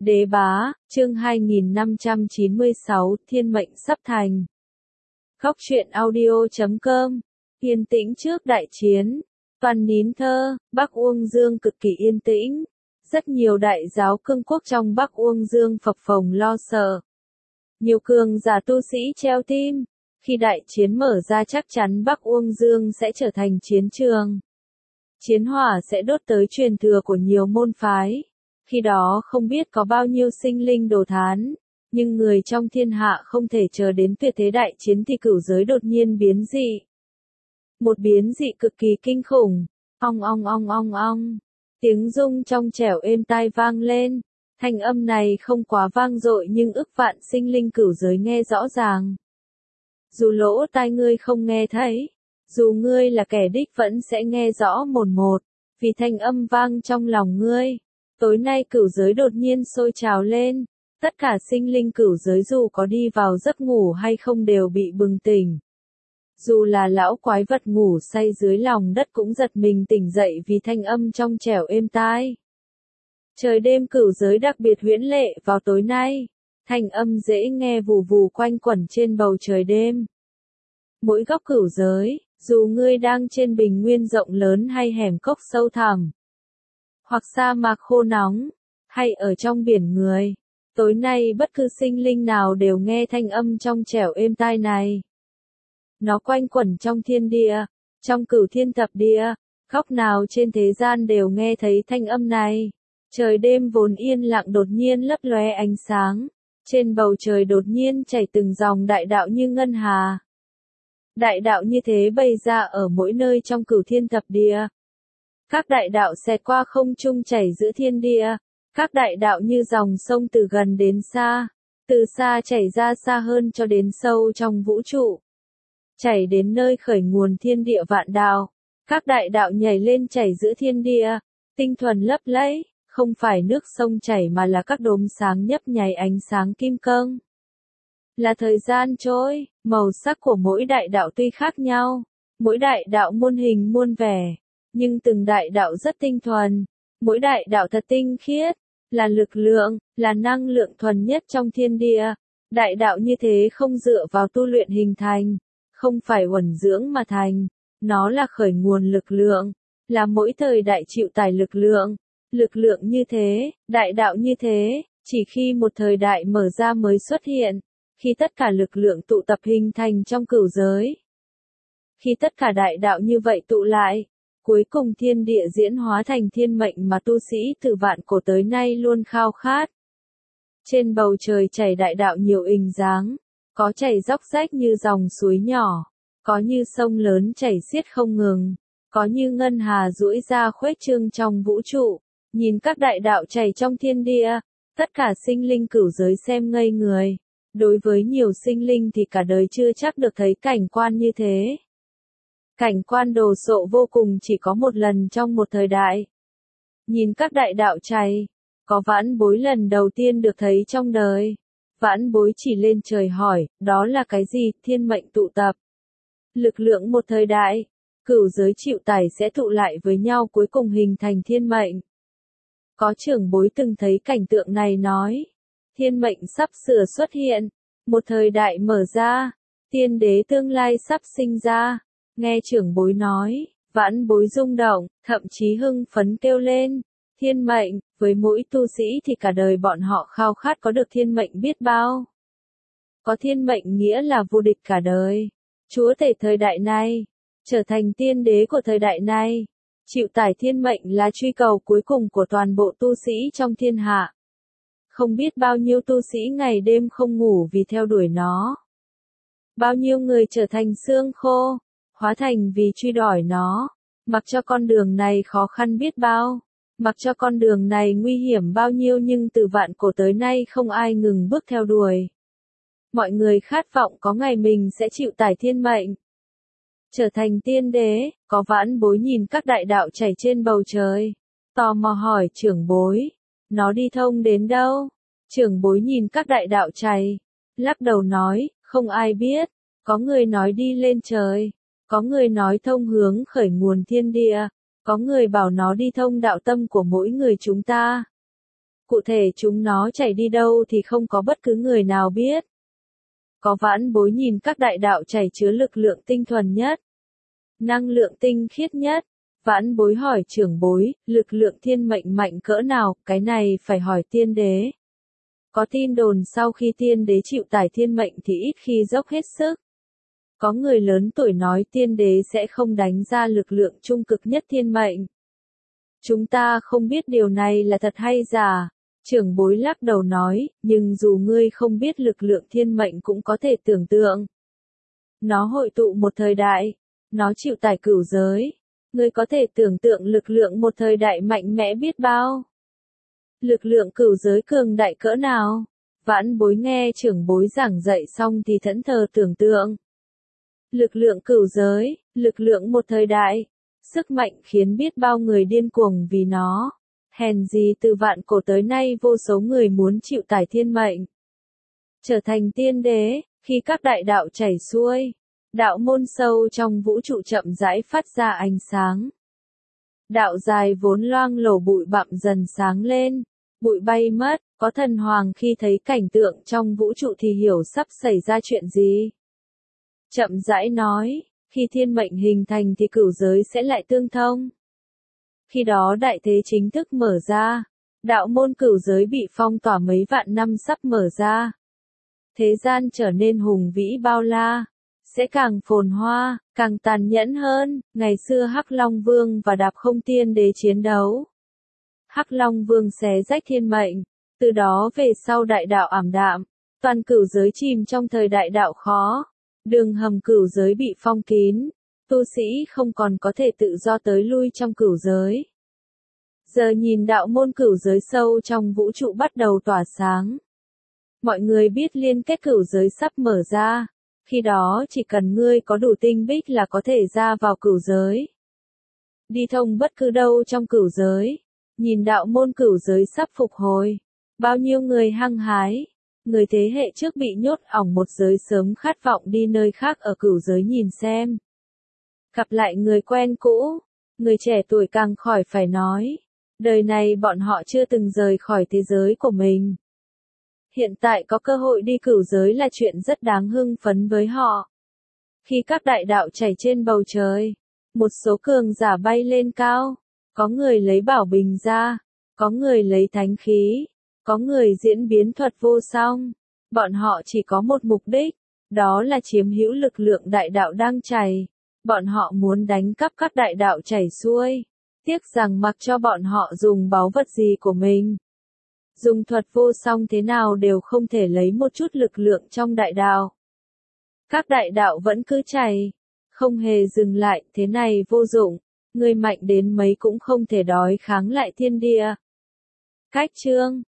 Đế bá, chương 2596, thiên mệnh sắp thành. Góc truyện audio.com. Yên tĩnh trước đại chiến. Toàn nín thơ, Bắc Uông Dương cực kỳ yên tĩnh. Rất nhiều đại giáo cương quốc trong Bắc Uông Dương phập phồng lo sợ. Nhiều cường giả tu sĩ treo tim. Khi đại chiến mở ra chắc chắn Bắc Uông Dương sẽ trở thành chiến trường. Chiến hỏa sẽ đốt tới truyền thừa của nhiều môn phái. Khi đó không biết có bao nhiêu sinh linh đồ thán, nhưng người trong thiên hạ không thể chờ đến tuyệt thế đại chiến thì cửu giới đột nhiên biến dị. Một biến dị cực kỳ kinh khủng, ong ong ong ong ong, tiếng rung trong trẻo êm tai vang lên, thanh âm này không quá vang dội nhưng ức vạn sinh linh cửu giới nghe rõ ràng. Dù lỗ tai ngươi không nghe thấy, dù ngươi là kẻ đích vẫn sẽ nghe rõ mồn một, vì thanh âm vang trong lòng ngươi. Tối nay cửu giới đột nhiên sôi trào lên, tất cả sinh linh cửu giới dù có đi vào giấc ngủ hay không đều bị bừng tỉnh. Dù là lão quái vật ngủ say dưới lòng đất cũng giật mình tỉnh dậy vì thanh âm trong trẻo êm tai. Trời đêm cửu giới đặc biệt huyễn lệ vào tối nay, thanh âm dễ nghe vù vù quanh quẩn trên bầu trời đêm. Mỗi góc cửu giới, dù ngươi đang trên bình nguyên rộng lớn hay hẻm cốc sâu thẳm, hoặc sa mạc khô nóng, hay ở trong biển người, tối nay bất cứ sinh linh nào đều nghe thanh âm trong trẻo êm tai này. Nó quanh quẩn trong thiên địa, trong cửu thiên thập địa, góc nào trên thế gian đều nghe thấy thanh âm này. Trời đêm vốn yên lặng đột nhiên lấp lóe ánh sáng, trên bầu trời đột nhiên chảy từng dòng đại đạo như ngân hà. Đại đạo như thế bày ra ở mỗi nơi trong cửu thiên thập địa. Các đại đạo xẹt qua không trung chảy giữa thiên địa, các đại đạo như dòng sông từ gần đến xa, từ xa chảy ra xa hơn cho đến sâu trong vũ trụ. Chảy đến nơi khởi nguồn thiên địa vạn đạo, các đại đạo nhảy lên chảy giữa thiên địa, tinh thuần lấp lẫy, không phải nước sông chảy mà là các đốm sáng nhấp nháy ánh sáng kim cương. Là thời gian trôi, màu sắc của mỗi đại đạo tuy khác nhau, mỗi đại đạo muôn hình muôn vẻ. Nhưng từng đại đạo rất tinh thuần, mỗi đại đạo thật tinh khiết, là lực lượng, là năng lượng thuần nhất trong thiên địa. Đại đạo như thế không dựa vào tu luyện hình thành, không phải uẩn dưỡng mà thành, nó là khởi nguồn lực lượng, là mỗi thời đại chịu tải lực lượng. Lực lượng như thế, đại đạo như thế, chỉ khi một thời đại mở ra mới xuất hiện, khi tất cả lực lượng tụ tập hình thành trong cửu giới. Khi tất cả đại đạo như vậy tụ lại, cuối cùng thiên địa diễn hóa thành thiên mệnh mà tu sĩ từ vạn cổ tới nay luôn khao khát. Trên bầu trời chảy đại đạo nhiều hình dáng, có chảy róc rách như dòng suối nhỏ, có như sông lớn chảy xiết không ngừng, có như ngân hà duỗi ra khuếch trương trong vũ trụ. Nhìn các đại đạo chảy trong thiên địa, tất cả sinh linh cửu giới xem ngây người. Đối với nhiều sinh linh thì cả đời chưa chắc được thấy cảnh quan như thế. Cảnh quan đồ sộ vô cùng chỉ có một lần trong một thời đại. Nhìn các đại đạo chảy, có vãn bối lần đầu tiên được thấy trong đời. Vãn bối chỉ lên trời hỏi, đó là cái gì? Thiên mệnh tụ tập. Lực lượng một thời đại, cửu giới chịu tải sẽ tụ lại với nhau cuối cùng hình thành thiên mệnh. Có trưởng bối từng thấy cảnh tượng này nói, thiên mệnh sắp sửa xuất hiện, một thời đại mở ra, tiên đế tương lai sắp sinh ra. Nghe trưởng bối nói, vãn bối rung động, thậm chí hưng phấn kêu lên, thiên mệnh, với mỗi tu sĩ thì cả đời bọn họ khao khát có được thiên mệnh biết bao. Có thiên mệnh nghĩa là vô địch cả đời, chúa tể thời đại này, trở thành tiên đế của thời đại này. Chịu tải thiên mệnh là truy cầu cuối cùng của toàn bộ tu sĩ trong thiên hạ. Không biết bao nhiêu tu sĩ ngày đêm không ngủ vì theo đuổi nó. Bao nhiêu người trở thành xương khô, hóa thành vì truy đuổi nó. Mặc cho con đường này khó khăn biết bao, mặc cho con đường này nguy hiểm bao nhiêu nhưng từ vạn cổ tới nay không ai ngừng bước theo đuổi. Mọi người khát vọng có ngày mình sẽ chịu tải thiên mệnh, trở thành tiên đế. Có vãn bối nhìn các đại đạo chảy trên bầu trời, tò mò hỏi trưởng bối, nó đi thông đến đâu? Trưởng bối nhìn các đại đạo chảy, lắc đầu nói, không ai biết. Có người nói đi lên trời, có người nói thông hướng khởi nguồn thiên địa, có người bảo nó đi thông đạo tâm của mỗi người chúng ta. Cụ thể chúng nó chảy đi đâu thì không có bất cứ người nào biết. Có vãn bối nhìn các đại đạo chảy chứa lực lượng tinh thuần nhất, năng lượng tinh khiết nhất. Vãn bối hỏi trưởng bối, lực lượng thiên mệnh mạnh cỡ nào, cái này phải hỏi tiên đế. Có tin đồn sau khi tiên đế chịu tải thiên mệnh thì ít khi dốc hết sức. Có người lớn tuổi nói tiên đế sẽ không đánh ra lực lượng trung cực nhất thiên mệnh. Chúng ta không biết điều này là thật hay giả. Trưởng bối lắc đầu nói, nhưng dù ngươi không biết lực lượng thiên mệnh cũng có thể tưởng tượng. Nó hội tụ một thời đại, nó chịu tải cửu giới. Ngươi có thể tưởng tượng lực lượng một thời đại mạnh mẽ biết bao. Lực lượng cửu giới cường đại cỡ nào? Vãn bối nghe trưởng bối giảng dạy xong thì thẫn thờ tưởng tượng. Lực lượng cửu giới, lực lượng một thời đại, sức mạnh khiến biết bao người điên cuồng vì nó. Hèn gì từ vạn cổ tới nay vô số người muốn chịu tải thiên mệnh, trở thành tiên đế. Khi các đại đạo chảy xuôi, đạo môn sâu trong vũ trụ chậm rãi phát ra ánh sáng. Đạo dài vốn loang lổ bụi bặm dần sáng lên, bụi bay mất. Có thần hoàng khi thấy cảnh tượng trong vũ trụ thì hiểu sắp xảy ra chuyện gì. Chậm rãi nói, khi thiên mệnh hình thành thì cửu giới sẽ lại tương thông. Khi đó đại thế chính thức mở ra, đạo môn cửu giới bị phong tỏa mấy vạn năm sắp mở ra. Thế gian trở nên hùng vĩ bao la, sẽ càng phồn hoa, càng tàn nhẫn hơn. Ngày xưa Hắc Long Vương và Đạp Không Tiên Đế chiến đấu. Hắc Long Vương xé rách thiên mệnh, từ đó về sau đại đạo ảm đạm, toàn cửu giới chìm trong thời đại đạo khó. Đường hầm cửu giới bị phong kín, tu sĩ không còn có thể tự do tới lui trong cửu giới. Giờ nhìn đạo môn cửu giới sâu trong vũ trụ bắt đầu tỏa sáng. Mọi người biết liên kết cửu giới sắp mở ra, khi đó chỉ cần ngươi có đủ tinh bích là có thể ra vào cửu giới. Đi thông bất cứ đâu trong cửu giới, nhìn đạo môn cửu giới sắp phục hồi. Bao nhiêu người hăng hái, người thế hệ trước bị nhốt ỏng một giới sớm khát vọng đi nơi khác ở cửu giới nhìn xem. Gặp lại người quen cũ, người trẻ tuổi càng khỏi phải nói. Đời này bọn họ chưa từng rời khỏi thế giới của mình. Hiện tại có cơ hội đi cửu giới là chuyện rất đáng hưng phấn với họ. Khi các đại đạo chảy trên bầu trời, một số cường giả bay lên cao, có người lấy bảo bình ra, có người lấy thánh khí, có người diễn biến thuật vô song. Bọn họ chỉ có một mục đích, đó là chiếm hữu lực lượng đại đạo đang chảy. Bọn họ muốn đánh cắp các đại đạo chảy xuôi. Tiếc rằng mặc cho bọn họ dùng báu vật gì của mình, dùng thuật vô song thế nào đều không thể lấy một chút lực lượng trong đại đạo. Các đại đạo vẫn cứ chảy, không hề dừng lại, thế này vô dụng, người mạnh đến mấy cũng không thể đối kháng lại thiên địa. Cách chương